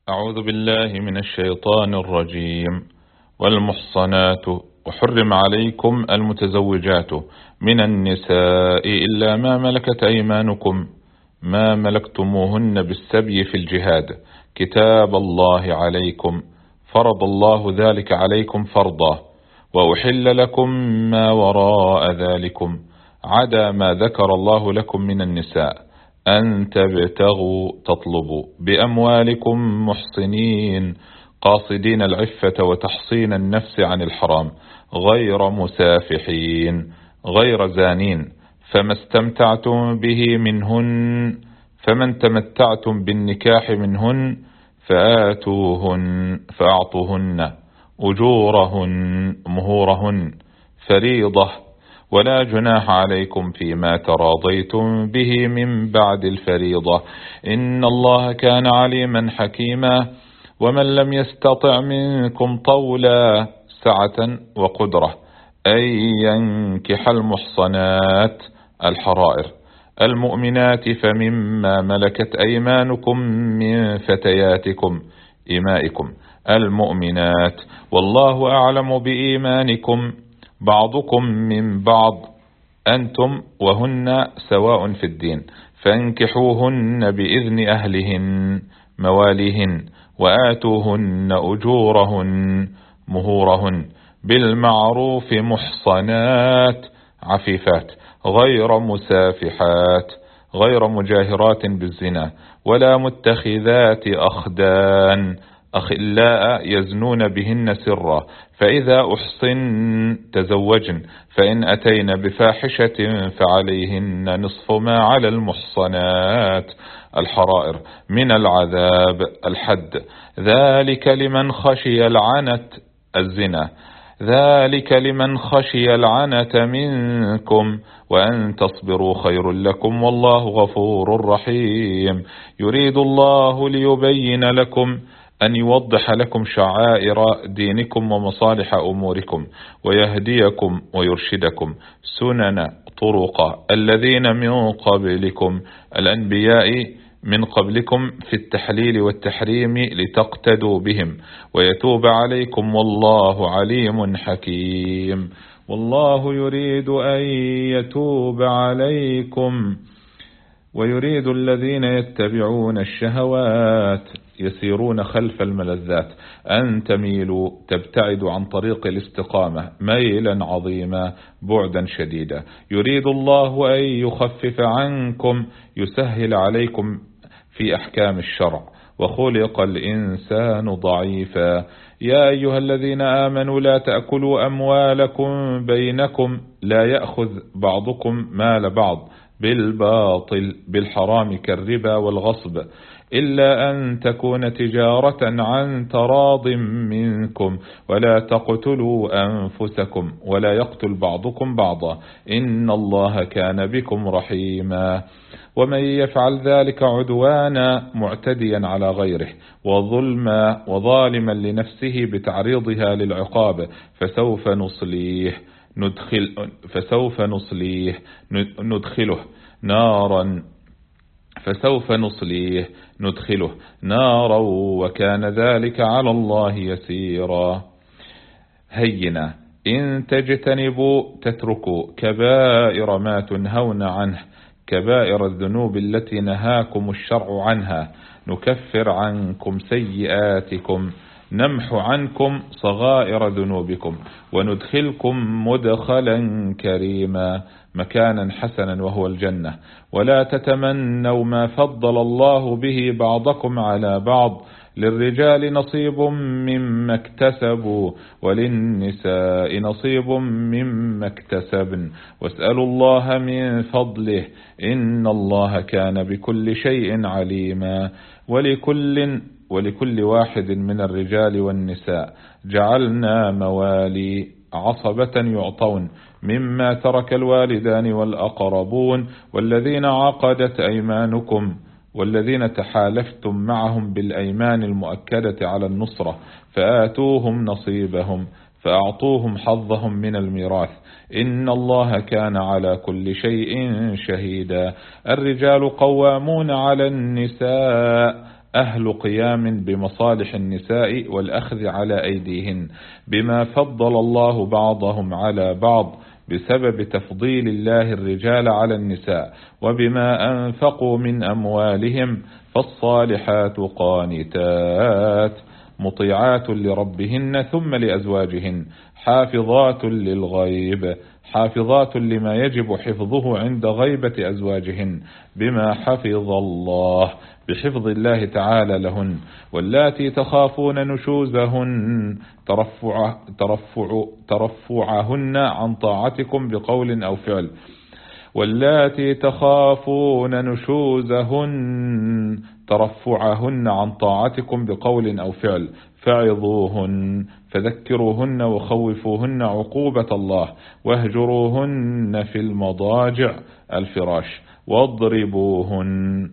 أعوذ بالله من الشيطان الرجيم. والمحصنات وحرم عليكم المتزوجات من النساء إلا ما ملكت أيمانكم ما ملكتموهن بالسبي في الجهاد كتاب الله عليكم فرض الله ذلك عليكم فرضا وأحل لكم ما وراء ذلكم عدا ما ذكر الله لكم من النساء أن تبتغوا تطلبوا بأموالكم محصنين قاصدين العفة وتحصين النفس عن الحرام غير مسافحين غير زانين فمن تمتعتم بالنكاح منهن فأعطوهن أجورهن مهورهن فريضة ولا جناح عليكم فيما تراضيتم به من بعد الفريضة إن الله كان عليما حكيما. ومن لم يستطع منكم طولا سعة وقدرة أن ينكح المحصنات الحرائر المؤمنات فمما ملكت أيمانكم من فتياتكم إمائكم المؤمنات والله أعلم بإيمانكم بعضكم من بعض أنتم وهن سواء في الدين فانكحوهن بإذن أهلهن مواليهن وآتوهن أجورهن مهورهن بالمعروف محصنات عفيفات غير مسافحات غير مجاهرات بالزنا ولا متخذات أخدان أخلاء يزنون بهن سرا فإذا أحصن تزوجن فإن أتين بفاحشة فعليهن نصف ما على المحصنات الحرائر من العذاب الحد ذلك لمن خشي العنة الزنا ذلك لمن خشي العنة منكم وأن تصبروا خير لكم والله غفور رحيم. يريد الله ليبين لكم أن يوضح لكم شعائر دينكم ومصالح أموركم ويهديكم ويرشدكم سنن طرق الذين من قبلكم الأنبياء من قبلكم في التحليل والتحريم لتقتدوا بهم ويتوب عليكم والله عليم حكيم. والله يريد أن يتوب عليكم ويريد الذين يتبعون الشهوات يسيرون خلف الملذات أن تميلوا تبتعدوا عن طريق الاستقامة ميلا عظيما بعدا شديدا. يريد الله أن يخفف عنكم يسهل عليكم في أحكام الشرع وخلق الإنسان ضعيفا. يا أيها الذين آمنوا لا تأكلوا أموالكم بينكم لا يأخذ بعضكم مال بعض بالباطل بالحرام كالربا والغصب إلا أن تكون تجارة عن تراض منكم ولا تقتلوا أنفسكم ولا يقتل بعضكم بعضا إن الله كان بكم رحيما. ومن يفعل ذلك عدوانا معتديا على غيره وظالما لنفسه بتعريضها للعقاب فسوف نصليه نارا وكان ذلك على الله يسيرا. هينا إن تجتنبوا تتركوا كبائر ما تنهون عنه كبائر الذنوب التي نهاكم الشرع عنها نكفر عنكم سيئاتكم نمح عنكم صغائر ذنوبكم وندخلكم مدخلا كريما مكانا حسنا وهو الجنة. ولا تتمنوا ما فضل الله به بعضكم على بعض للرجال نصيب مما اكتسبوا وللنساء نصيب مما اكتسبن واسألوا الله من فضله إن الله كان بكل شيء عليما. ولكل واحد من الرجال والنساء جعلنا موالي عصبة يعطون مما ترك الوالدان والأقربون والذين عقدت أيمانكم والذين تحالفتم معهم بالأيمان المؤكدة على النصرة فآتوهم نصيبهم فأعطوهم حظهم من الميراث إن الله كان على كل شيء شهيدا. الرجال قوامون على النساء أهل قيام بمصالح النساء والأخذ على أيديهن، بما فضل الله بعضهم على بعض بسبب تفضيل الله الرجال على النساء، وبما أنفقوا من أموالهم، فالصالحات قانتات مطيعات لربهن ثم لأزواجهن، حافظات للغيب، حافظات لما يجب حفظه عند غيبة أزواجهن بما حفظ الله بحفظ الله تعالى لهن. واللاتي تخافون نشوزهن ترفعهن عن طاعتكم بقول أو فعل، واللاتي تخافون نشوزهن ترفعهن عن طاعتكم بقول أو فعل فعظوهن، فذكروهن وخوفوهن عقوبة الله، واهجروهن في المضاجع الفراش، واضربوهن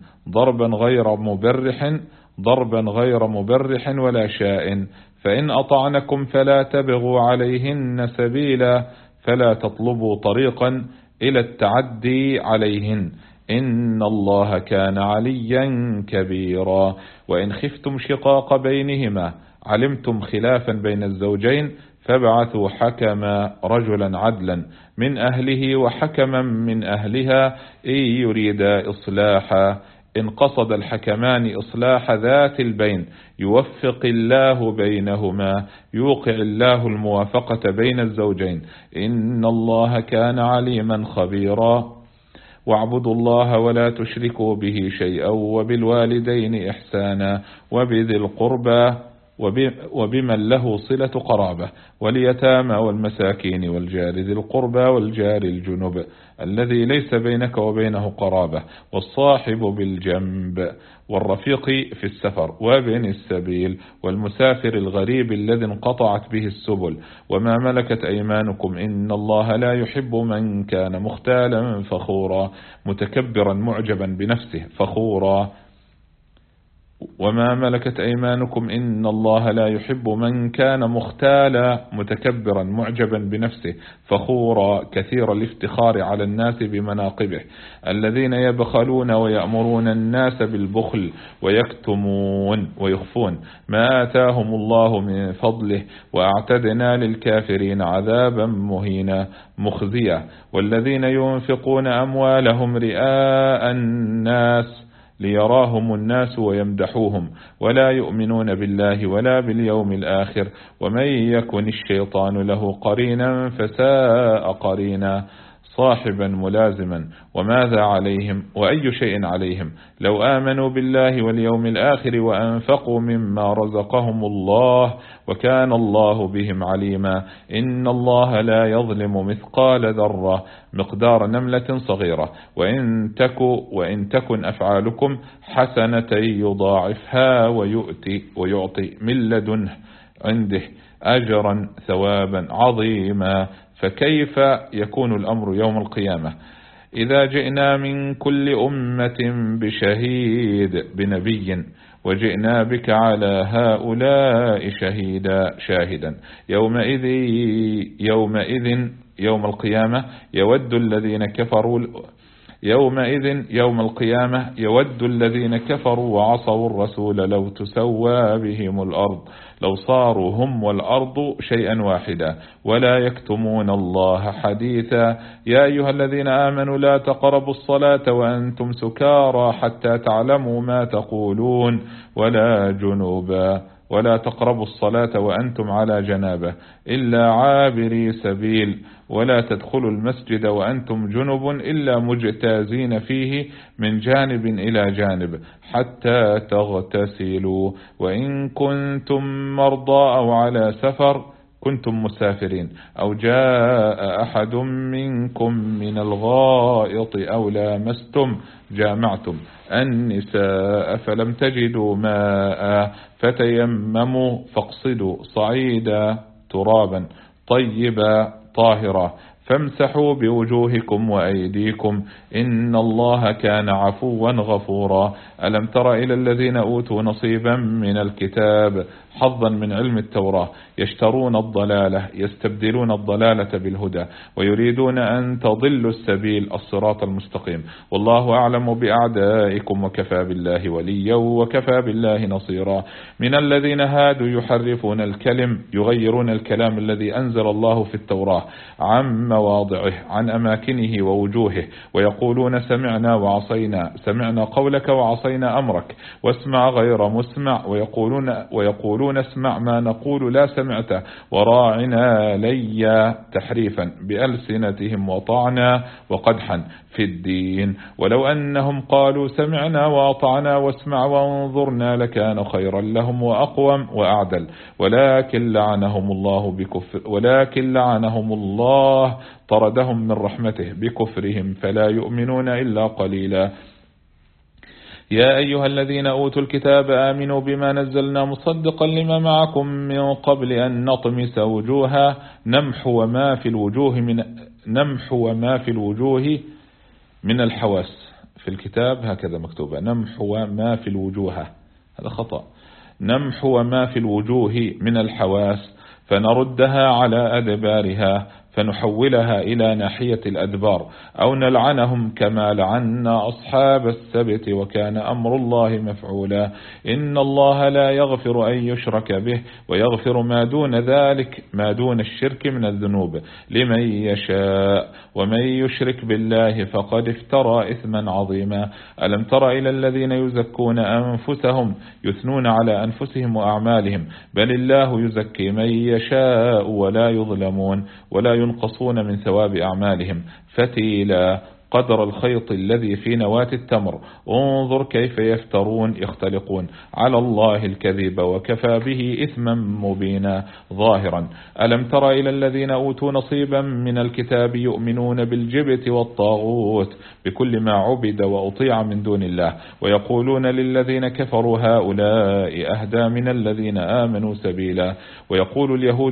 ضربا غير مبرح ولا شاء، فإن أطعنكم فلا تبغوا عليهن سبيلا، فلا تطلبوا طريقا إلى التعدي عليهن، إن الله كان عليا كبيرا. وإن خفتم شقاق بينهما، علمتم خلافا بين الزوجين، فابعثوا حكما رجلا عدلا من أهله وحكما من أهلها إن يريدا إصلاحا، إن قصد الحكمان إصلاح ذات البين يوفق الله بينهما، يوقع الله الموافقة بين الزوجين، إن الله كان عليما خبيرا. واعبدوا الله ولا تشركوا به شيئا، وبالوالدين إحسانا، وبذي القربى وبمن له صلة قرابة، واليتامى والمساكين، والجار ذي القربى، والجار الجنب الذي ليس بينك وبينه قرابة، والصاحب بالجنب، والرفيق في السفر، وابن السبيل، والمسافر الغريب الذي انقطعت به السبل، وما ملكت أيمانكم، إن الله لا يحب من كان مختالا فخورا متكبرا معجبا بنفسه فخورا. وما ملكت أيمانكم، إن الله لا يحب من كان مختالا متكبرا معجبا بنفسه فخورا كثير الافتخار على الناس بمناقبه، الذين يبخلون ويأمرون الناس بالبخل ويكتمون ويخفون ما آتاهم الله من فضله، وأعتدنا للكافرين عذابا مهينا مخزيا. والذين ينفقون أموالهم رئاء الناس ليراهم الناس ويمدحوهم، ولا يؤمنون بالله ولا باليوم الآخر، ومن يكن الشيطان له قرينا فساء قرينا، صاحبا ملازما. وماذا عليهم وأي شيء عليهم لو آمنوا بالله واليوم الآخر وأنفقوا مما رزقهم الله، وكان الله بهم عليما. إن الله لا يظلم مثقال ذرة مقدار نملة صغيرة، وإن تكن أفعالكم حسنة يضاعفها ويعطي من لدنه عنده أجرا ثوابا عظيما. فكيف يكون الأمر يوم القيامة إذا جئنا من كل أمة بشهيد بنبي، وجئنا بك على هؤلاء شاهدا يوم القيامة يود الذين كفروا وعصوا الرسول لو تسوى بهم الأرض، لو صاروا هم والأرض شيئا واحدا ولا يكتمون الله حديثا. يا أيها الذين آمنوا لا تقربوا الصلاة وأنتم سكارى حتى تعلموا ما تقولون، ولا جنوبا، ولا تقربوا الصلاة وأنتم على جنابة إلا عابري سبيل، ولا تدخلوا المسجد وأنتم جنب إلا مجتازين فيه من جانب إلى جانب حتى تغتسلوا، وإن كنتم مرضى أو على سفر كنتم مسافرين أو جاء أحد منكم من الغائط أو لامستم جامعتم النساء فلم تجدوا ماء فتيمموا فاقصدوا صعيدا ترابا طيبا طاهرا فامسحوا بوجوهكم وأيديكم إن الله كان عفوا غفورا. ألم تر إلى الذين أوتوا نصيبا من الكتاب حظا من علم التوراة يشترون الضلالة يستبدلون الضلالة بالهدى ويريدون أن تضلوا السبيل الصراط المستقيم والله أعلم بأعدائكم وكفى بالله وليا وكفى بالله نصيرا. من الذين هادوا يحرفون الكلم يغيرون الكلام الذي أنزل الله في التوراة عن مواضعه عن أماكنه ووجوهه ويقولون سمعنا قولك وعصينا أمرك واسمع غير مسمع ويقولون اسمع ما نقول لا سمعت وراعنا ليا تحريفا بألسنتهم وطعنا وقدحا في الدين ولو أنهم قالوا سمعنا وأطعنا واسمع وانظرنا لكان خيرا لهم وأقوم وأعدل ولكن لعنهم الله طردهم من رحمته بكفرهم فلا يؤمنون إلا قليلا. يا أيها الذين أوتوا الكتاب آمنوا بما نزلنا مصدقا لما معكم من قبل أن نطمس وجوها نمحو ما في الوجوه من الحواس. في الكتاب هكذا مكتوبة نمحو ما في الوجوه، هذا خطأ، نمحو ما في الوجوه من الحواس فنردها على أدبارها فنحولها إلى ناحية الأدبار أو نلعنهم كما لعنا أصحاب السبت وكان أمر الله مفعولا. إن الله لا يغفر أن يشرك به ويغفر ما دون ذلك ما دون الشرك من الذنوب لمن يشاء ومن يشرك بالله فقد افترى إثما عظيما. ألم تر إلى الذين يزكون أنفسهم يثنون على أنفسهم وأعمالهم بل الله يزكي من يشاء ولا يظلمون ولا ينقصون من ثواب أعمالهم فتيلا قدر الخيط الذي في نواة التمر انظر كيف يختلقون على الله الكذب وكفى به إثما مبينا ظاهرا. ألم تر إلى الذين أوتوا نصيبا من الكتاب يؤمنون بالجبت والطاغوت بكل ما عبد وأطيع من دون الله ويقولون للذين كفروا هؤلاء أهدى من الذين آمنوا سبيلا. ويقول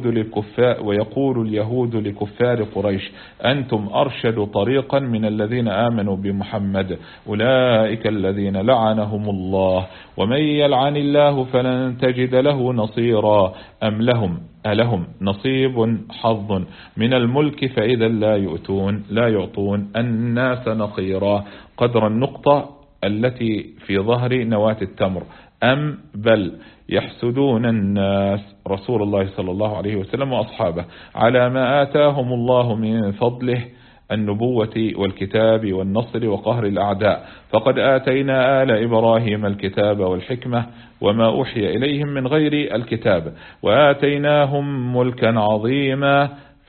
اليهود لكفار قريش أنتم أرشد طريقا من الذين آمنوا بمحمد أولئك الذين لعنهم الله ومن يلعن الله فلن تجد له نصيرا. أم لهم نصيب حظ من الملك فإذا لا يعطون الناس نقيرا قدر النقطة التي في ظهر نواة التمر. أم بل يحسدون الناس رسول الله صلى الله عليه وسلم وأصحابه على ما آتاهم الله من فضله النبوة والكتاب والنصر وقهر الأعداء فقد آتينا آل إبراهيم الكتاب والحكمة وما أوحي إليهم من غير الكتاب وآتيناهم ملكا عظيما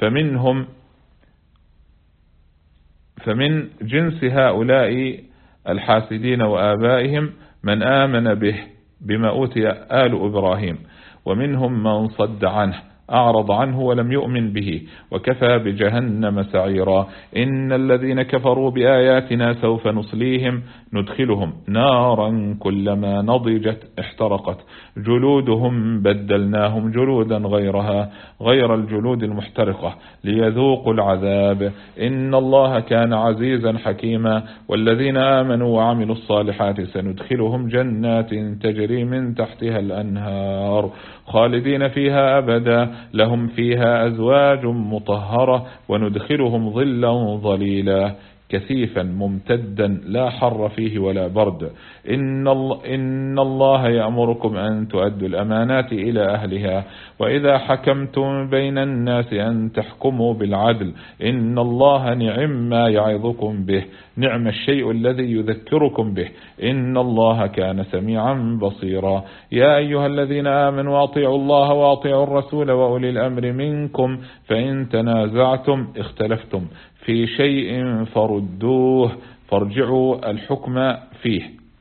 فمن جنس هؤلاء الحاسدين وآبائهم من آمن بما أوتي آل إبراهيم ومنهم من صد عنه أعرض عنه ولم يؤمن به وكفى بجهنم سعيرا. إن الذين كفروا بآياتنا سوف ندخلهم نارا كلما نضجت احترقت جلودهم بدلناهم جلودا غير الجلود المحترقة ليذوقوا العذاب إن الله كان عزيزا حكيما. والذين آمنوا وعملوا الصالحات سندخلهم جنات تجري من تحتها الأنهار خالدين فيها أبدا لهم فيها أزواج مطهرة وندخلهم ظلا ظليلا كثيفا ممتدا لا حر فيه ولا برد. إن الله يأمركم أن تؤدوا الأمانات إلى أهلها وإذا حكمتم بين الناس أن تحكموا بالعدل إن الله نعم ما يعظكم به نعم الشيء الذي يذكركم به إن الله كان سميعا بصيرا. يا أيها الذين آمنوا أطيعوا الله وأطيعوا الرسول وأولي الأمر منكم فإن تنازعتم اختلفتم في شيء فارجعوا الحكم فيه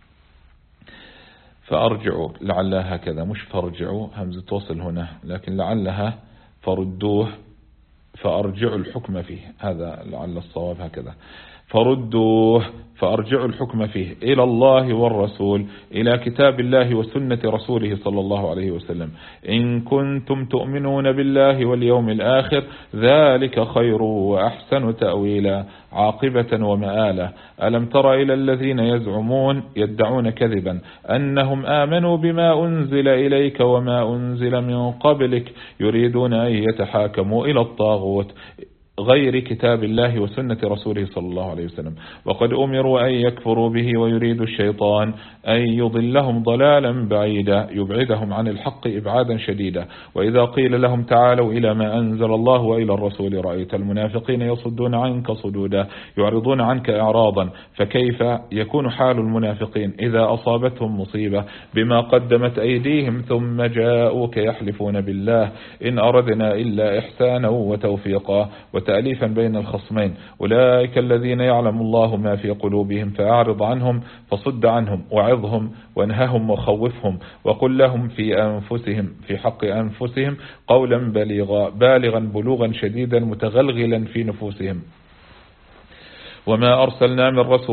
فأرجعوا لعلها هكذا مش فارجعوا همزة وصل هنا لكن لعلها فردوه فأرجعوا الحكم فيه هذا لعل الصواب هكذا فردوه، فأرجعوا الحكم فيه إلى الله والرسول، إلى كتاب الله وسنة رسوله صلى الله عليه وسلم، إن كنتم تؤمنون بالله واليوم الآخر، ذلك خير وأحسن تأويلا عاقبة ومآلا. ألم تر إلى الذين يدعون كذبا أنهم آمنوا بما أنزل إليك وما أنزل من قبلك، يريدون أن يتحاكموا إلى الطاغوت غير كتاب الله وسنة رسوله صلى الله عليه وسلم، وقد أمروا أن يكفروا به، ويريد الشيطان أن يضلهم ضلالا بعيدا، يبعدهم عن الحق إبعادا شديدا. وإذا قيل لهم تعالوا إلى ما أنزل الله وإلى الرسول، رأيت المنافقين يصدون عنك صدودا، يعرضون عنك إعراضا. فكيف يكون حال المنافقين إذا أصابتهم مصيبة بما قدمت أيديهم ثم جاءوك يحلفون بالله إن أردنا إلا إحسانا وتوفيقا وتأليفا بين الخصمين، أولئك الذين يعلم الله ما في قلوبهم فأعرض عنهم، فصد عنهم، وعظهم وانههم وخوفهم، وقل لهم في حق أنفسهم قولا بالغا بلوغا شديدا متغلغلا في نفوسهم. وما أرسلنا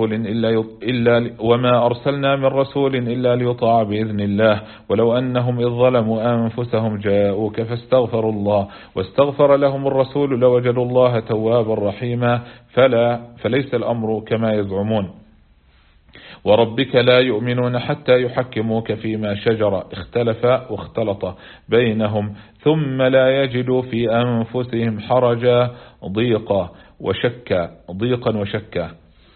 من رسول إلا ليطاع بإذن الله، ولو أنهم إذ ظلموا أنفسهم جاءوك فاستغفروا الله واستغفر لهم الرسول لوجدوا الله توابا رحيما، فليس الأمر كما يزعمون. وربك لا يؤمنون حتى يحكموك فيما شجر اختلف واختلط بينهم، ثم لا يجدوا في أنفسهم حرجا ضيقا وشكا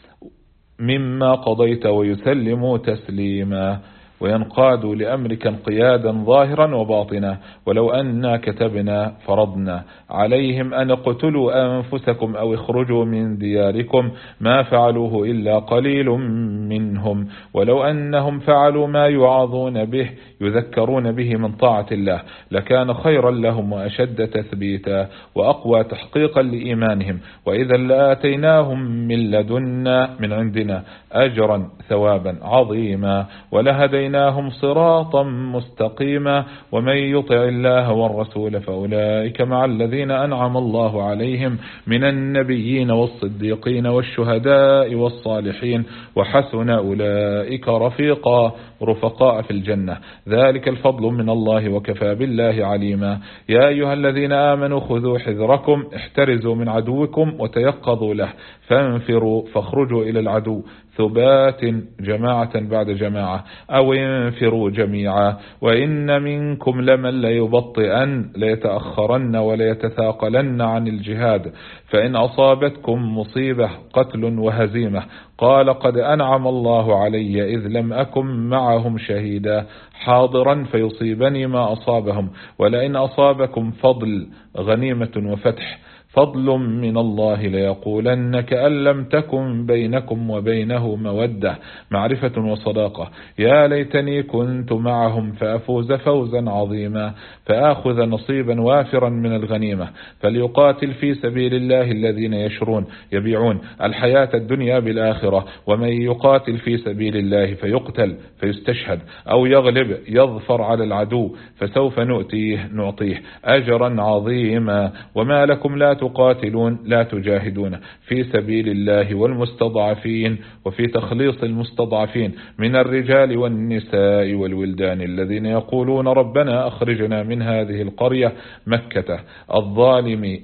مما قضيت ويسلموا تسليما، وينقادوا لأمرك انقيادا ظاهرا وباطنا. ولو أننا كتبنا فرضنا عليهم أن اقتلوا أنفسكم أو اخرجوا من دياركم ما فعلوه إلا قليل منهم، ولو أنهم فعلوا ما يوعظون به يذكرون به من طاعة الله لكان خيرا لهم وأشد تثبيتا وأقوى تحقيقا لإيمانهم، وإذا لآتيناهم من لدنا من عندنا أجرا ثوابا عظيما ولهديناهم صراطا مستقيما. ومن يطع الله والرسول فأولئك مع الذين أنعم الله عليهم من النبيين والصديقين والشهداء والصالحين، وحسن أولئك رفقاء في الجنة، ذلك الفضل من الله وكفى بالله عليما. يا أيها الذين آمنوا خذوا حذركم، احترزوا من عدوكم وتيقظوا له، فانفروا فاخرجوا إلى العدو ثبات جماعة بعد جماعة أو انفروا جميعا، وإن منكم لمن ليبطئن ليتأخرن وليتثاقلن عن الجهاد، فإن أصابتكم مصيبة قتل وهزيمة قال قد أنعم الله علي إذ لم أكن معهم شهيدا حاضرا فيصيبني ما أصابهم، ولئن أصابكم فضل غنيمة وفتح فضل من الله ليقولن كأن لم تكن بينكم وبينه مودة معرفة وصداقة، يا ليتني كنت معهم فأفوز فوزا عظيما فآخذ نصيبا وافرا من الغنيمة. فليقاتل في سبيل الله الذين يبيعون الحياة الدنيا بالآخرة، ومن يقاتل في سبيل الله فيقتل فيستشهد أو يغلب يظفر على العدو فسوف نعطيه أجرا عظيما. وما لكم لا تجاهدون في سبيل الله والمستضعفين، وفي تخليص المستضعفين من الرجال والنساء والولدان الذين يقولون ربنا أخرجنا من هذه القرية مكة الظالم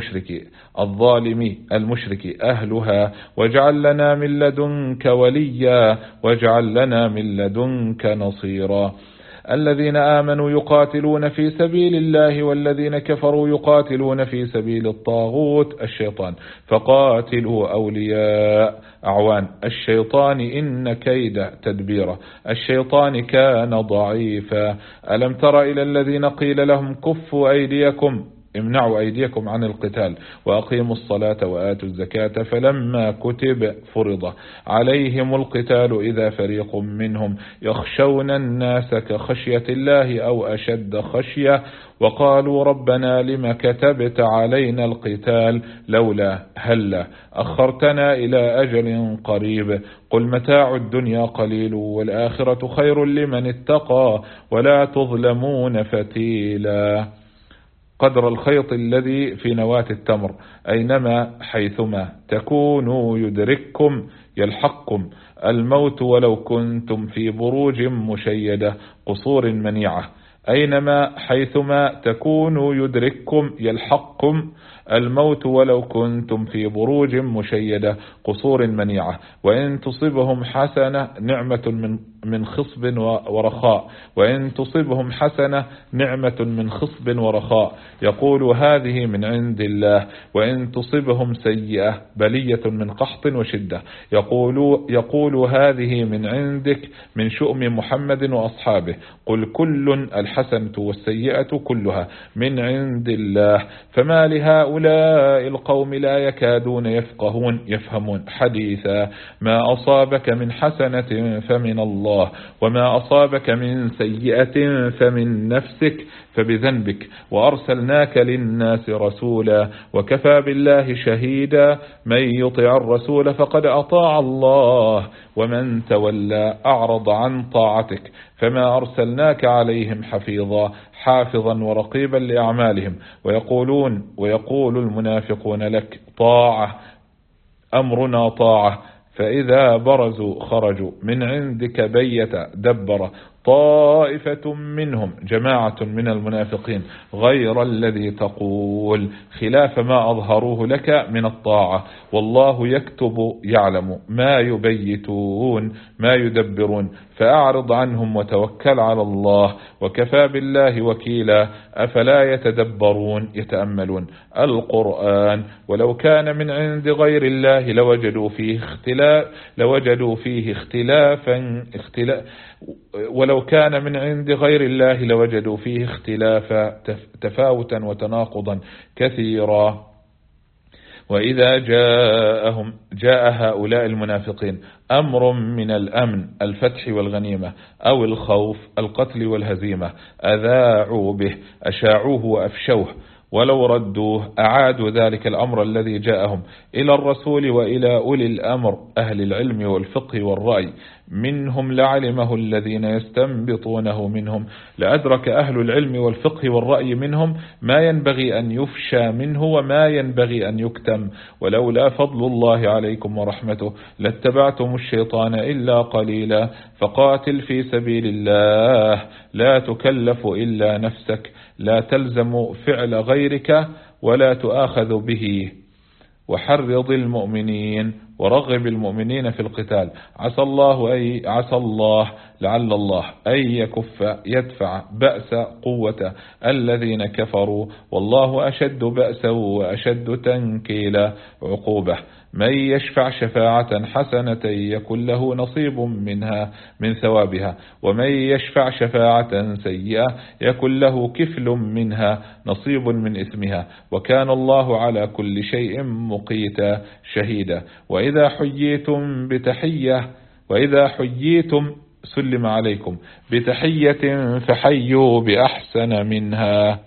المشرك أهلها واجعل لنا من لدنك وليا واجعل لنا من لدنك نصيرا. الذين آمنوا يقاتلون في سبيل الله والذين كفروا يقاتلون في سبيل الطاغوت الشيطان فقاتلوا أولياء أعوان الشيطان إن كيد تدبيره الشيطان كان ضعيفا. ألم تر إلى الذين قيل لهم كفوا أيديكم امنعوا أيديكم عن القتال وأقيموا الصلاة وآتوا الزكاة فلما كتب فرض عليهم القتال إذا فريق منهم يخشون الناس كخشية الله أو أشد خشية وقالوا ربنا لما كتبت علينا القتال لولا هلا أخرتنا إلى أجل قريب قل متاع الدنيا قليل والآخرة خير لمن اتقى ولا تظلمون فتيلا. قدر الخيط الذي في نواة التمر، أينما حيثما تكونوا يدرككم يلحقكم الموت ولو كنتم في بروج مشيدة قصور منيعة. أينما حيثما تكونوا يدرككم يلحقكم الموت ولو كنتم في بروج مشيدة قصور منيعة. وإن تصبهم حسنة نعمة من خصب ورخاء، وإن تصبهم حسنة نعمة من خصب ورخاء يقول هذه من عند الله. وإن تصبهم سيئة بلية من قحط وشدة يقول هذه من عندك من شؤم محمد وأصحابه. قل كل الحسنة والسيئة كلها من عند الله. فما لهؤلاء القوم لا يكادون يفهمون حديثا. ما أصابك من حسنة فمن الله، وما أصابك من سيئة فمن نفسك فبذنبك، وأرسلناك للناس رسولا وكفى بالله شهيدا. من يطع الرسول فقد أطاع الله، ومن تولى أعرض عن طاعتك فما أرسلناك عليهم حافظا ورقيبا لأعمالهم. ويقول المنافقون لك طاعة، أمرنا طاعة، فإذا برزوا خرجوا من عندك بيت دبر طائفة منهم جماعة من المنافقين غير الذي تقول خلاف ما أظهروه لك من الطاعة. والله يكتب يعلم ما يبيتون ما يدبرون. فأعرض عنهم وتوكل على الله وكفى بالله وكيلا. أفلا يتأملون القرآن ولو كان من عند غير الله لوجدوا فيه اختلافا تفاوتا وتناقضا كثيرا. وإذا جاء هؤلاء المنافقين أمر من الأمن الفتح والغنيمة أو الخوف القتل والهزيمة أذاعوا به أشاعوه وأفشوه، ولو ردوه أعادوا ذلك الأمر الذي جاءهم إلى الرسول وإلى أولي الأمر أهل العلم والفقه والرأي منهم لعلمه الذين يستنبطونه منهم. لأدرك أهل العلم والفقه والرأي منهم ما ينبغي أن يفشى منه وما ينبغي أن يكتم. ولولا فضل الله عليكم ورحمته لاتبعتم الشيطان إلا قليلا. فقاتل في سبيل الله لا تكلف إلا نفسك، لا تلزم فعل غيرك ولا تؤاخذ به. وحرض المؤمنين ورغب المؤمنين في القتال. عسى الله لعل الله أن يدفع بأس قوة الذين كفروا، والله أشد بأسا وأشد تنكيلا عقوبة. من يشفع شفاعة حسنة يكن له نصيب منها من ثوابها، ومن يشفع شفاعة سيئة يكن له كفل منها نصيب من إثمها، وكان الله على كل شيء مقيتا شهيدا. وإذا حييتم سلم عليكم بتحية فحيوا بأحسن منها،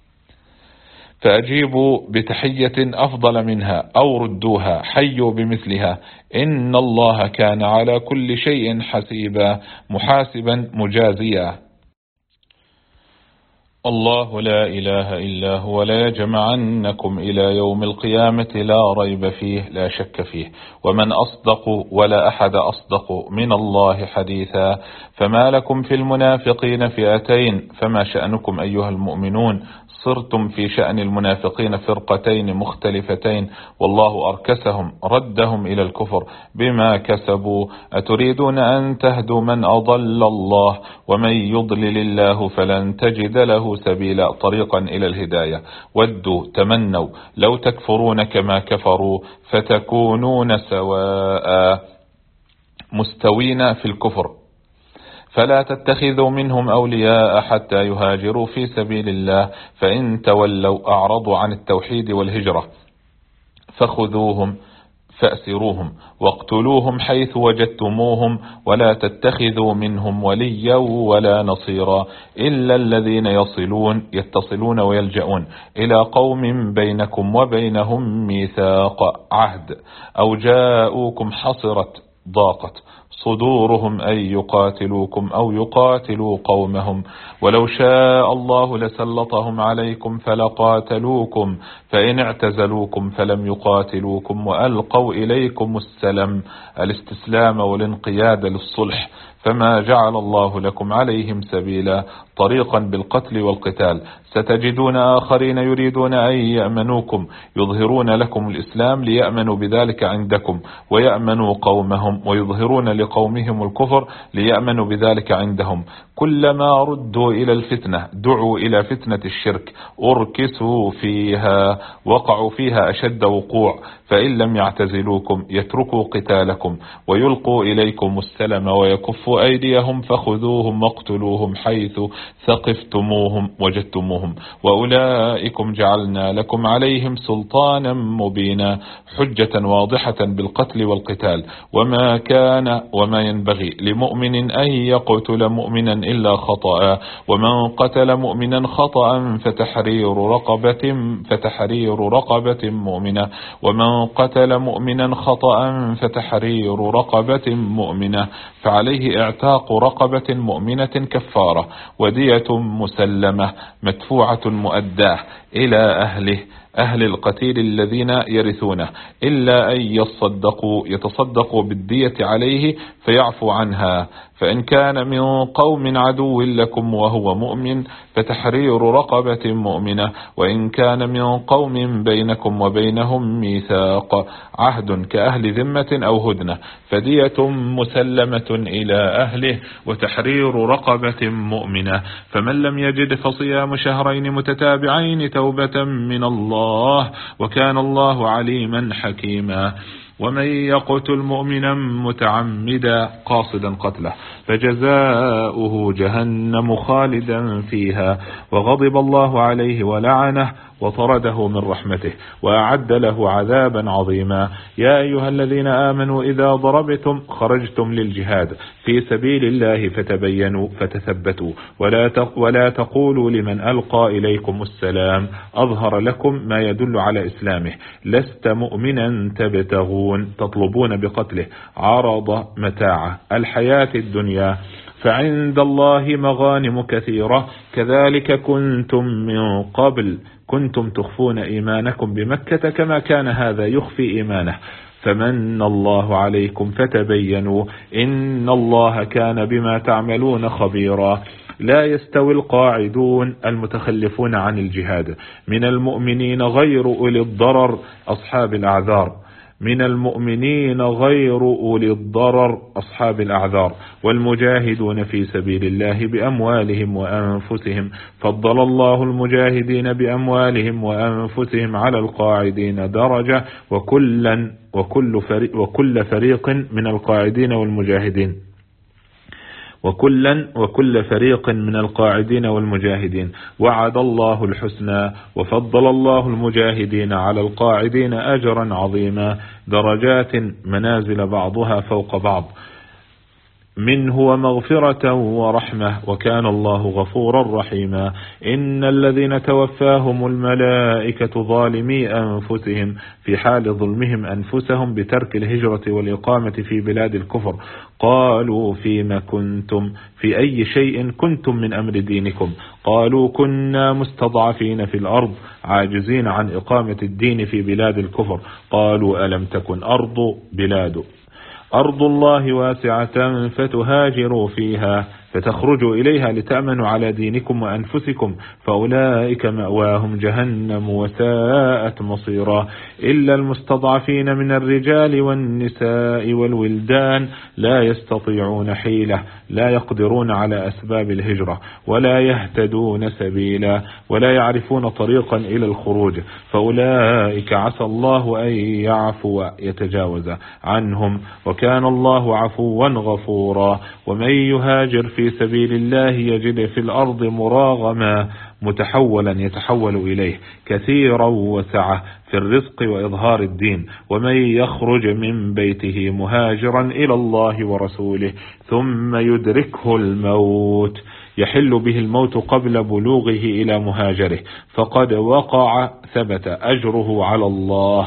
فأجيبوا بتحية أفضل منها أو ردوها حيوا بمثلها. إن الله كان على كل شيء حسيبا محاسبا مجازيا. الله لا إله إلا هو لا يجمعنكم إلى يوم القيامة لا ريب فيه لا شك فيه. ومن أصدق ولا أحد أصدق من الله حديثا. فما لكم في المنافقين فئتين فما شأنكم أيها المؤمنون؟ صرتم في شأن المنافقين فرقتين مختلفتين، والله أركسهم ردهم إلى الكفر بما كسبوا. أتريدون أن تهدوا من أضل الله؟ ومن يضلل الله فلن تجد له سبيلا طريقا إلى الهداية. ودوا تمنوا لو تكفرون كما كفروا فتكونون سواء مستوين في الكفر. فلا تتخذوا منهم أولياء حتى يهاجروا في سبيل الله، فإن تولوا أعرضوا عن التوحيد والهجرة فخذوهم فأسروهم واقتلوهم حيث وجدتموهم، ولا تتخذوا منهم وليا ولا نصيرا إلا الذين يتصلون ويلجؤون إلى قوم بينكم وبينهم ميثاق عهد أو جاءوكم حصرت ضاقت صدورهم أن يقاتلوكم أو يقاتلوا قومهم، ولو شاء الله لسلطهم عليكم فلقاتلوكم، فإن اعتزلوكم فلم يقاتلوكم وألقوا إليكم السلم، الاستسلام والانقياد للصلح، فما جعل الله لكم عليهم سبيلا، طريقا بالقتل والقتال. ستجدون آخرين يريدون أن يأمنوكم، يظهرون لكم الإسلام ليأمنوا بذلك عندكم، ويأمنوا قومهم، ويظهرون لقومهم الكفر ليأمنوا بذلك عندهم. كلما ردوا إلى الفتنة دعوا إلى فتنة الشرك، أركسوا فيها، وقعوا فيها أشد وقوع، فإن لم يعتزلوكم يتركوا قتالكم ويلقوا إليكم السلم ويكفوا أيديهم فخذوهم واقتلوهم حيث ثقفتموهم وجدتموهم، وأولئكم جعلنا لكم عليهم سلطانا مبينا، حجة واضحة بالقتل والقتال. وما ينبغي لمؤمن أن يقتل مؤمنا إلا خطأ، ومن قتل مؤمنا خطأ فتحرير رقبة مؤمنة، ومن قتل مؤمنا خطأ فتحرير رقبة مؤمنة، فعليه اعتاق رقبة مؤمنة كفارة، ودية مسلمة مدفوعة مؤداه إلى أهل القتيل الذين يرثونه، إلا أن يتصدقوا بالدية عليه فيعفو عنها. فإن كان من قوم عدو لكم وهو مؤمن فتحرير رقبة مؤمنة، وإن كان من قوم بينكم وبينهم ميثاق عهد كأهل ذمة أو هدنة فدية مسلمة إلى أهله وتحرير رقبة مؤمنة. فمن لم يجد فصيام شهرين متتابعين توبة من الله، وكان الله عليما حكيما. ومن يقتل مؤمنا متعمدا قاصدا قتله فجزاؤه جهنم خالدا فيها، وغضب الله عليه ولعنه وطرده من رحمته وأعد له عذابا عظيما. يا أيها الذين آمنوا إذا ضربتم خرجتم للجهاد في سبيل الله فتبينوا فتثبتوا ولا تقولوا لمن ألقى إليكم السلام أظهر لكم ما يدل على إسلامه لست مؤمنا تطلبون بقتله عرض متاع الحياة الدنيا، فعند الله مغانم كثيرة كذلك كنتم من قبل كنتم تخفون إيمانكم بمكة كما كان هذا يخفي إيمانه فمن الله عليكم فتبينوا إن الله كان بما تعملون خبيرا. لا يستوي القاعدون المتخلفون عن الجهاد من المؤمنين غير أولي الضرر أصحاب الأعذار والمجاهدون في سبيل الله بأموالهم وأنفسهم، فضل الله المجاهدين بأموالهم وأنفسهم على القاعدين درجة وكل فريق من القاعدين والمجاهدين وكل فريق من القاعدين والمجاهدين وعد الله الحسنى، وفضل الله المجاهدين على القاعدين أجرا عظيما، درجات منازل بعضها فوق بعض منه ومغفرة ورحمة، وكان الله غفورا رحيما. إن الذين توفاهم الملائكة ظالمي أنفسهم في حال ظلمهم أنفسهم بترك الهجرة والإقامة في بلاد الكفر قالوا فيما كنتم في أي شيء كنتم من أمر دينكم قالوا كنا مستضعفين في الأرض عاجزين عن إقامة الدين في بلاد الكفر قالوا ألم تكن أرض الله واسعة فتهاجروا فيها فتخرجوا إليها لتأمنوا على دينكم وأنفسكم فأولئك مأواهم جهنم وساءت مصيرا. إلا المستضعفين من الرجال والنساء والولدان لا يستطيعون حيلة لا يقدرون على أسباب الهجرة ولا يهتدون سبيلا ولا يعرفون طريقا إلى الخروج فأولئك عسى الله أن يعفو يتجاوز عنهم وكان الله عفوا غفورا. ومن يهاجر في سبيل الله يجد في الأرض مراغما متحولا يتحول إليه كثيرا وسعة في الرزق وإظهار الدين. ومن يخرج من بيته مهاجرا إلى الله ورسوله ثم يدركه الموت يحل به الموت قبل بلوغه إلى مهاجره فقد وقع ثبت أجره على الله،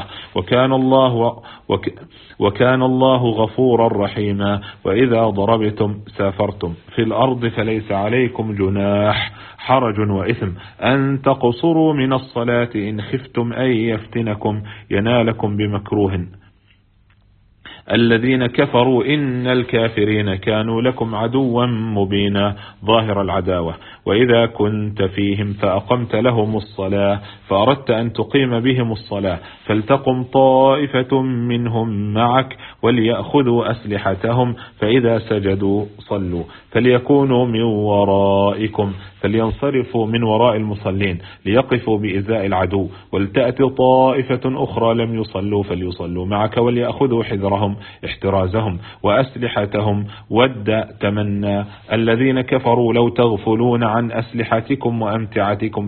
وكان الله غفورا رحيما. وإذا ضربتم سافرتم في الأرض فليس عليكم جناح حرج وإثم أن تقصروا من الصلاة إن خفتم أن يفتنكم ينالكم بمكروه. الذين كفروا إن الكافرين كانوا لكم عدوا مبينا ظاهر العداوة. وإذا كنت فيهم فأقمت لهم الصلاة فأردت أن تقيم بهم الصلاة فلتقم طائفة منهم معك وليأخذوا أسلحتهم فإذا سجدوا صلوا فليكونوا من ورائكم فلينصرفوا من وراء المصلين ليقفوا بإزاء العدو ولتأتي طائفة أخرى لم يصلوا فليصلوا معك وليأخذوا حذرهم احترازهم وأسلحتهم. ود تمنى الذين كفروا لو تغفلون عن أسلحتكم وأمتعتكم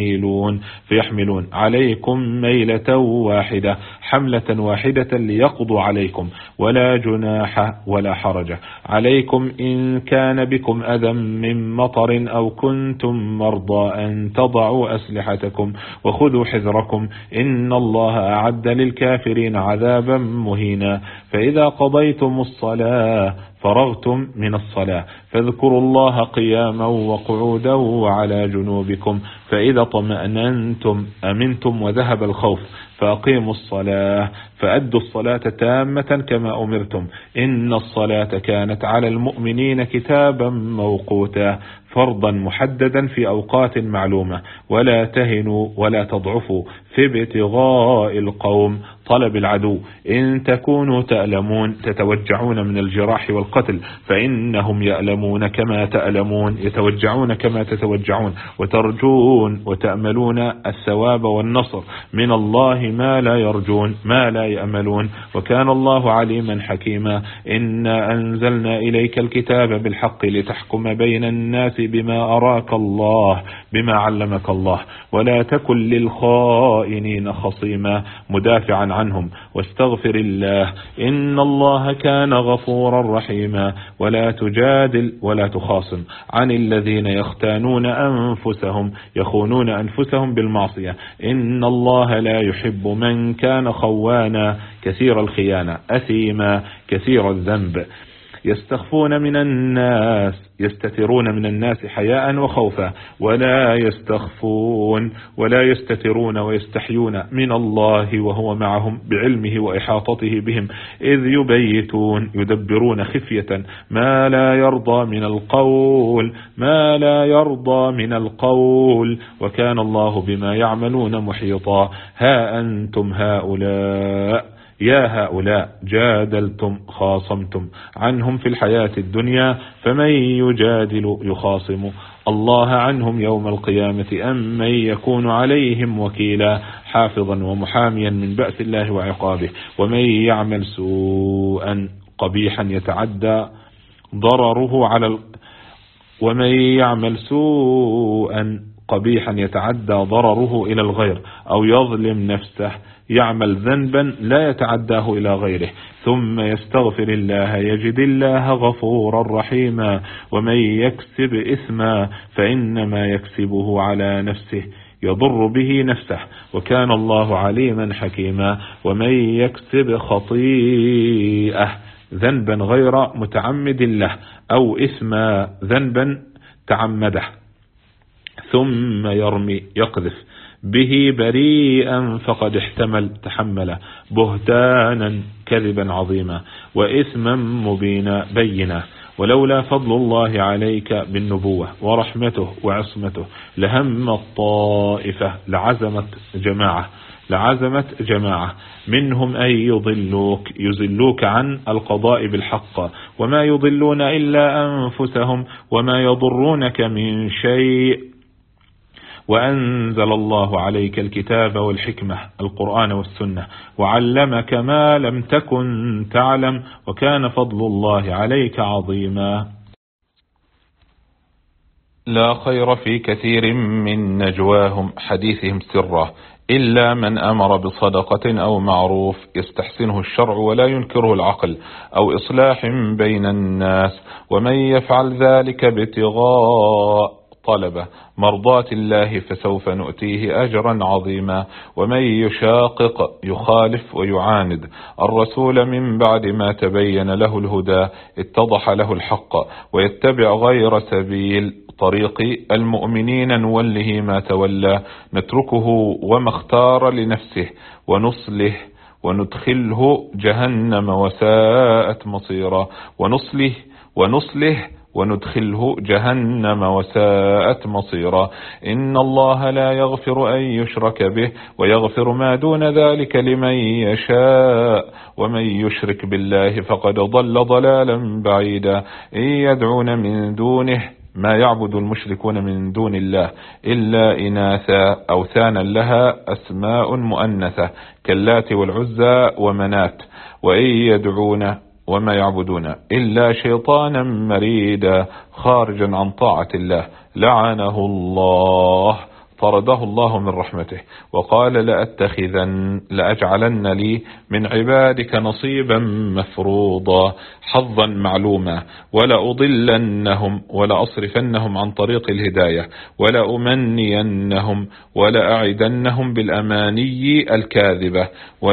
فيحملون عليكم ميلة واحدة حملة واحدة ليقضوا عليكم ولا جناح ولا حرج عليكم إن كان بكم أذى من مطر أو كنتم مرضى أن تضعوا أسلحتكم وخذوا حذركم إن الله أعد للكافرين عذابا مهينا. فإذا قضيتم الصلاة فرغتم من الصلاة فاذكروا الله قياما وقعودا وعلى جنوبكم فإذا طمأننتم أمنتم وذهب الخوف فأقيموا الصلاة فأدوا الصلاة تامة كما أمرتم إن الصلاة كانت على المؤمنين كتابا موقوتا فرضا محددا في أوقات معلومة. ولا تهنوا ولا تضعفوا في ابتغاء القوم طلب العدو إن تكونوا تألمون تتوجعون من الجراح والقتل فإنهم يألمون كما تألمون يتوجعون كما تتوجعون وترجون وتأملون الثواب والنصر من الله ما لا يرجون ما لا يأملون وكان الله عليما حكيما. إنا أنزلنا إليك الكتاب بالحق لتحكم بين الناس بما أراك الله بما علمك الله ولا تكن للخائنين خصيما مدافعا عنهم واستغفر الله إن الله كان غفورا رحيما. ولا تجادل ولا تخاصم عن الذين يختانون يخونون أنفسهم بالمعصية إن الله لا يحب من كان خوانا كثير الخيانة أثيما كثير الذنب. يستخفون من الناس يستترون من الناس حياء وخوفا ولا يستترون ويستحيون من الله وهو معهم بعلمه وإحاطته بهم إذ يدبرون خفية ما لا يرضى من القول وكان الله بما يعملون محيطا. ها أنتم هؤلاء جادلتم خاصمتم عنهم في الحياة الدنيا فمن يجادل يخاصم الله عنهم يوم القيامة أم من يكون عليهم وكيلا حافظا ومحاميا من بأس الله وعقابه. ومن يعمل سوءا قبيحا يتعدى ضرره إلى الغير أو يظلم نفسه يعمل ذنبا لا يتعداه إلى غيره ثم يستغفر الله يجد الله غفورا رحيما. ومن يكسب إثما فإنما يكسبه على نفسه يضر به نفسه وكان الله عليما حكيما. ومن يكسب خطيئة ذنبا غير متعمد له أو إثما ذنبا تعمده ثم يقذف به بريئا فقد تحمل بهتانا كذبا عظيما وإثما مبينا بينا. ولولا فضل الله عليك بالنبوة ورحمته وعصمته لهم الطائفة لعزمت جماعة منهم أن يضلوك عن القضاء بالحق وما يضلون إلا أنفسهم وما يضرونك من شيء. وأنزل الله عليك الكتاب والحكمة القرآن والسنة وعلمك ما لم تكن تعلم وكان فضل الله عليك عظيما. لا خير في كثير من نجواهم حديثهم سرة إلا من أمر بصدقة أو معروف يستحسنه الشرع ولا ينكره العقل أو إصلاح بين الناس، ومن يفعل ذلك ابتغاء طلب مرضات الله فسوف نؤتيه أجرا عظيما. ومن يشاقق يخالف ويعاند الرسول من بعد ما تبين له الهدى اتضح له الحق ويتبع غير سبيل طريق المؤمنين نوله ما تولى نتركه وما اختار لنفسه ونصله وندخله جهنم وساءت مصيرا. ونصله وندخله جهنم وساءت مصيرا. إن الله لا يغفر أن يشرك به ويغفر ما دون ذلك لمن يشاء، ومن يشرك بالله فقد ضل ضلالا بعيدا. إن يدعون من دونه ما يعبد المشركون من دون الله إلا إناثا أوثانا لها أسماء مؤنثة كاللات والعزى ومنات، وإن يدعون وما يعبدون إلا شيطانا مريدا خارجا عن طاعة الله لعنه الله طرده الله من رحمته وقال لأجعلن لي من عبادك نصيبا مفروضا حظا معلوما ولأضلنهم ولأصرفنهم عن طريق الهداية ولأمنينهم ولأعدنهم بالأماني الكاذبة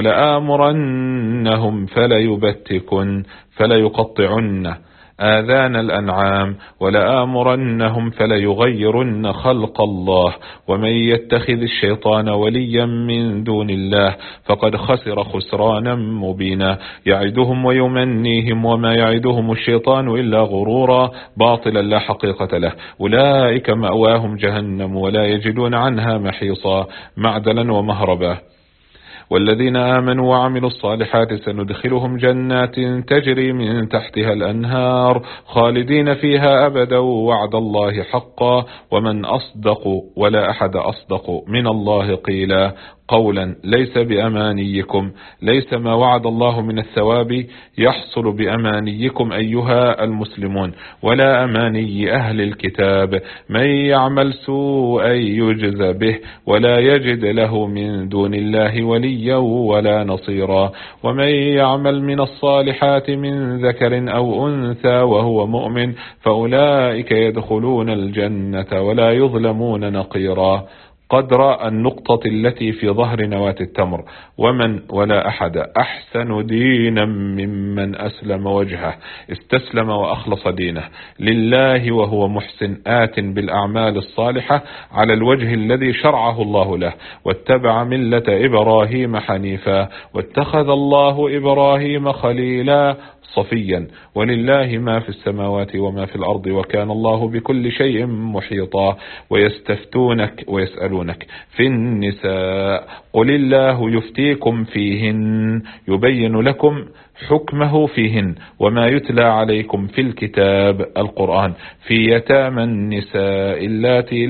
ولآمرنهم فليبتكن فليقطعن آذان الأنعام ولآمرنهم فليغيرن خلق الله. ومن يتخذ الشيطان وليا من دون الله فقد خسر خسرانا مبينا. يعدهم ويمنيهم وما يعدهم الشيطان إلا غرورا باطلا لا حقيقة له. أولئك مأواهم جهنم ولا يجدون عنها محيصا معدلا ومهربا. والذين آمنوا وعملوا الصالحات سندخلهم جنات تجري من تحتها الأنهار خالدين فيها أبدا وعد الله حقا ومن أصدق ولا أحد أصدق من الله قيلا قولا ليس بأمانيكم. ليس ما وعد الله من الثواب يحصل بأمانيكم أيها المسلمون ولا أماني أهل الكتاب. من يعمل سوءا يجز به ولا يجد له من دون الله وليا ولا نصيرا. ومن يعمل من الصالحات من ذكر أو أنثى وهو مؤمن فأولئك يدخلون الجنة ولا يظلمون نقيرا. قدر النقطة التي في ظهر نواة التمر. ومن ولا أحد أحسن دينا ممن أسلم وجهه استسلم وأخلص دينه لله وهو محسن آت بالأعمال الصالحة على الوجه الذي شرعه الله له واتبع ملة إبراهيم حنيفا واتخذ الله إبراهيم خليلا صفيا ولله ما في السماوات وما في الأرض وكان الله بكل شيء محيطا. ويستفتونك ويسألونك في النساء قل الله يفتيكم فيهن يبين لكم حكمه فيهن وما يتلى عليكم في الكتاب القرآن في يتامى النساء اللاتي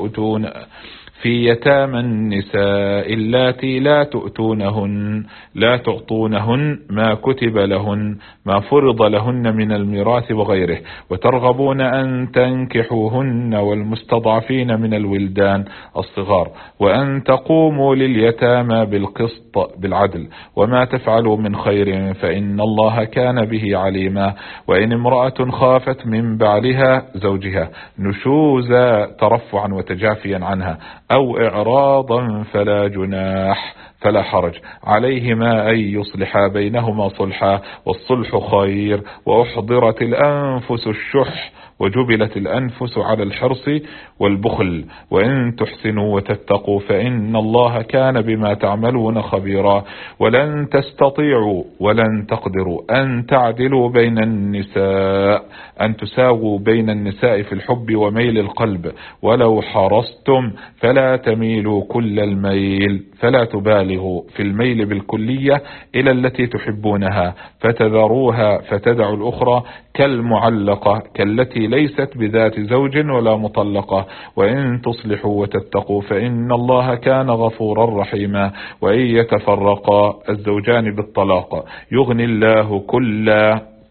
لا تعطونهن ما كتب لهن ما فرض لهن من الميراث وغيره وترغبون أن تنكحوهن والمستضعفين من الولدان الصغار وأن تقوموا لليتامى بالقسط بالعدل وما تفعلوا من خير فإن الله كان به عليما. وإن امرأة خافت من بعلها زوجها نشوزا ترفعا وتجافيا عنها أو إعراضا فلا حرج عليهما أن يصلحا بينهما صلحا والصلح خير. وأحضرت الأنفس الشح وجبلت الأنفس على الحرص والبخل وإن تحسنوا وتتقوا فإن الله كان بما تعملون خبيرا. ولن تستطيعوا ولن تقدروا أن تعدلوا بين النساء أن تساووا بين النساء في الحب وميل القلب ولو حرصتم فلا تميلوا كل الميل فلا تبالغوا في الميل بالكلية إلى التي تحبونها فتذروها فتدعوا الأخرى كالمعلقة كالتي ليست بذات زوج ولا مطلقة. وإن تصلحوا وتتقوا فإن الله كان غفورا رحيما. وإن يتفرقا الزوجان بالطلاق يغني الله كلا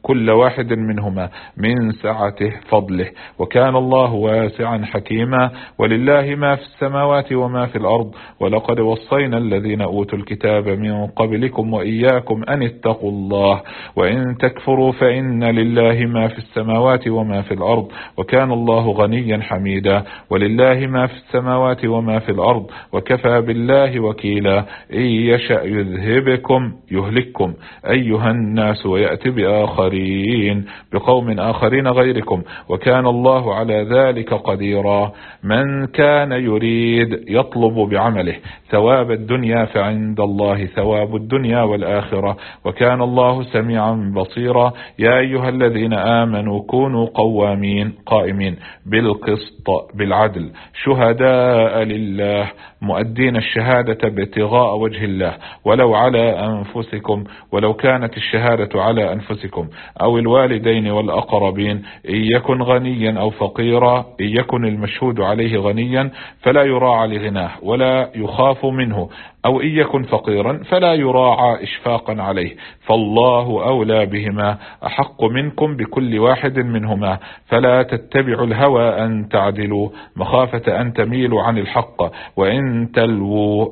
كل واحد منهما من سعة فضله، وكان الله واسعا حكيما. ولله ما في السماوات وما في الأرض، ولقد وصينا الذين أوتوا الكتاب من قبلكم وإياكم أن اتقوا الله، وإن تكفروا فإن لله ما في السماوات وما في الأرض، وكان الله غنيا حميدا. ولله ما في السماوات وما في الأرض، وكفى بالله وكيلا. إن يشأ يذهبكم يهلككم أيها الناس ويأتي بآخرين بقوم آخرين غيركم، وكان الله على ذلك قديرا. من كان يريد يطلب بعمله ثواب الدنيا فعند الله ثواب الدنيا والآخرة، وكان الله سميعا بصيرا. يا أيها الذين آمنوا كونوا قائمين بالقسط بالعدل شهداء لله مؤدين الشهادة ابتغاء وجه الله ولو على أنفسكم، ولو كانت الشهادة على أنفسكم أو الوالدين والأقربين، إن يكن غنيا أو فقيرا، إن يكن المشهود عليه غنيا فلا يراعى لغناه ولا يخاف منه، أو إن يكن فقيرا فلا يراعى إشفاقا عليه، فالله أولى بهما أحق منكم بكل واحد منهما. فلا تتبعوا الهوى أن تعدلوا مخافة أن تميلوا عن الحق، وإن تلووا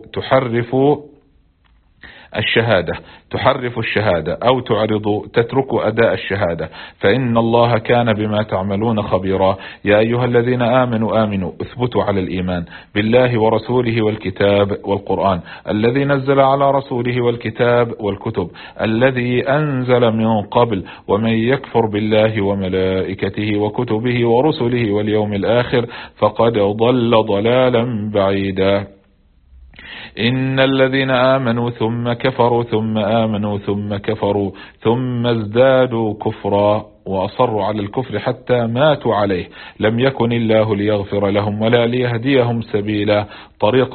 تحرفوا الشهادة أو تعرضوا تتركوا أداء الشهادة، فإن الله كان بما تعملون خبيرا. يا أيها الذين آمنوا اثبتوا على الإيمان بالله ورسوله والكتاب والقرآن الذي نزل على رسوله والكتاب والكتب الذي أنزل من قبل، ومن يكفر بالله وملائكته وكتبه ورسله واليوم الآخر فقد ضل ضلالا بعيدا. إن الذين آمنوا ثم كفروا ثم آمنوا ثم كفروا ثم ازدادوا كفرا وأصروا على الكفر حتى ماتوا عليه لم يكن الله ليغفر لهم ولا ليهديهم سبيلا. طريقا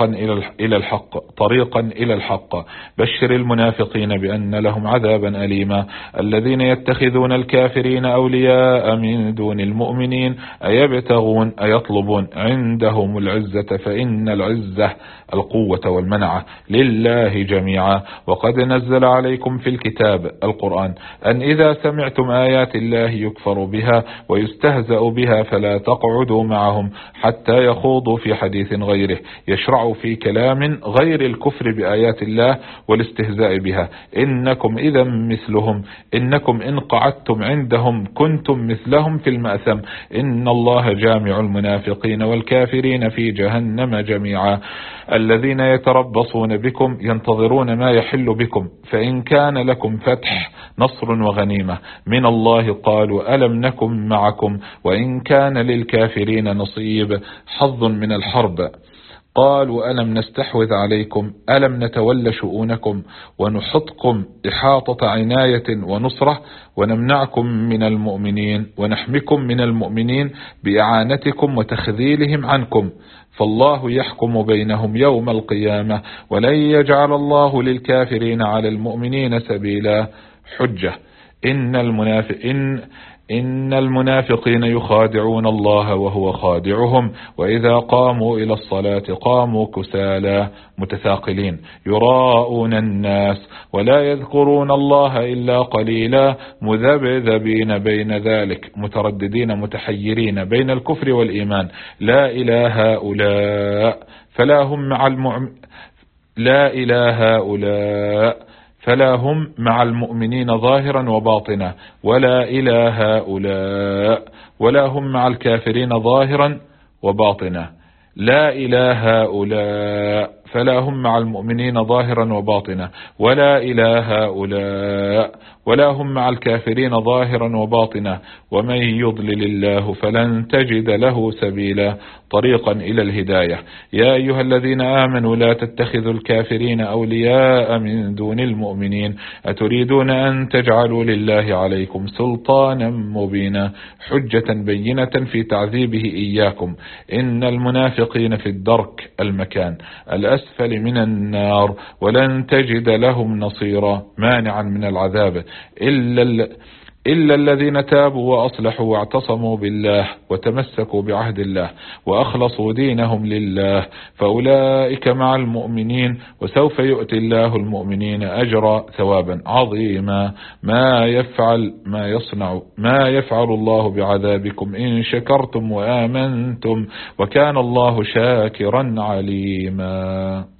إلى الحق بشر المنافقين بأن لهم عذابا أليما. الذين يتخذون الكافرين أولياء من دون المؤمنين أيطلبون عندهم العزة فإن العزة القوة والمنعة لله جميعا. وقد نزل عليكم في الكتاب القرآن أن إذا سمعتم آيات الله يكفر بها ويستهزأ بها فلا تقعدوا معهم حتى يخوضوا في حديث غيره يشرعوا في كلام غير الكفر بآيات الله والاستهزاء بها. إنكم إذا مثلهم، إنكم إن قعدتم عندهم كنتم مثلهم في المأثم. إن الله جامع المنافقين والكافرين في جهنم جميعا. الذين يتربصون بكم ينتظرون ما يحل بكم، فإن كان لكم فتح نصر وغنيمة من الله قالوا ألم نكن معكم، وإن كان للكافرين نصيب حظ من الحرب قالوا ألم نستحوذ عليكم ألم نتولى شؤونكم ونحطكم إحاطة عناية ونصرة ونمنعكم من المؤمنين ونحمكم من المؤمنين بإعانتكم وتخذيلهم عنكم، فالله يحكم بينهم يوم القيامة ولن يجعل الله للكافرين على المؤمنين سبيلا. حجة. إن المنافقين يخادعون الله وهو خادعهم، وإذا قاموا إلى الصلاة قاموا كسالى متثاقلين يراءون الناس ولا يذكرون الله إلا قليلا مذبذبين بين ذلك مترددين متحيرين بين الكفر والإيمان. لا إله هؤلاء فلا هم مع المؤمنين ظاهرا وباطنا، ولا إلى هؤلاء ولا هم مع الكافرين ظاهرا وباطنا. لا إلى هؤلاء فلا هم مع المؤمنين ظاهرا وباطنا، ولا إلى هؤلاء ولا هم مع الكافرين ظاهرا وباطنا. ومن يضلل الله فلن تجد له سبيلا. طريقا إلى الهداية. يا أيها الذين آمنوا لا تتخذوا الكافرين أولياء من دون المؤمنين أتريدون أن تجعلوا لله عليكم سلطانا مبينا حجة بينة في تعذيبه إياكم. إن المنافقين في الدرك المكان الأسفل من النار ولن تجد لهم نصيرا مانعا من العذاب إلا الذين تابوا وأصلحوا واعتصموا بالله وتمسكوا بعهد الله وأخلصوا دينهم لله فأولئك مع المؤمنين وسوف يؤتي الله المؤمنين أجرا ثوابا عظيما. ما يفعل الله بعذابكم إن شكرتم وآمنتم وكان الله شاكرا عليما.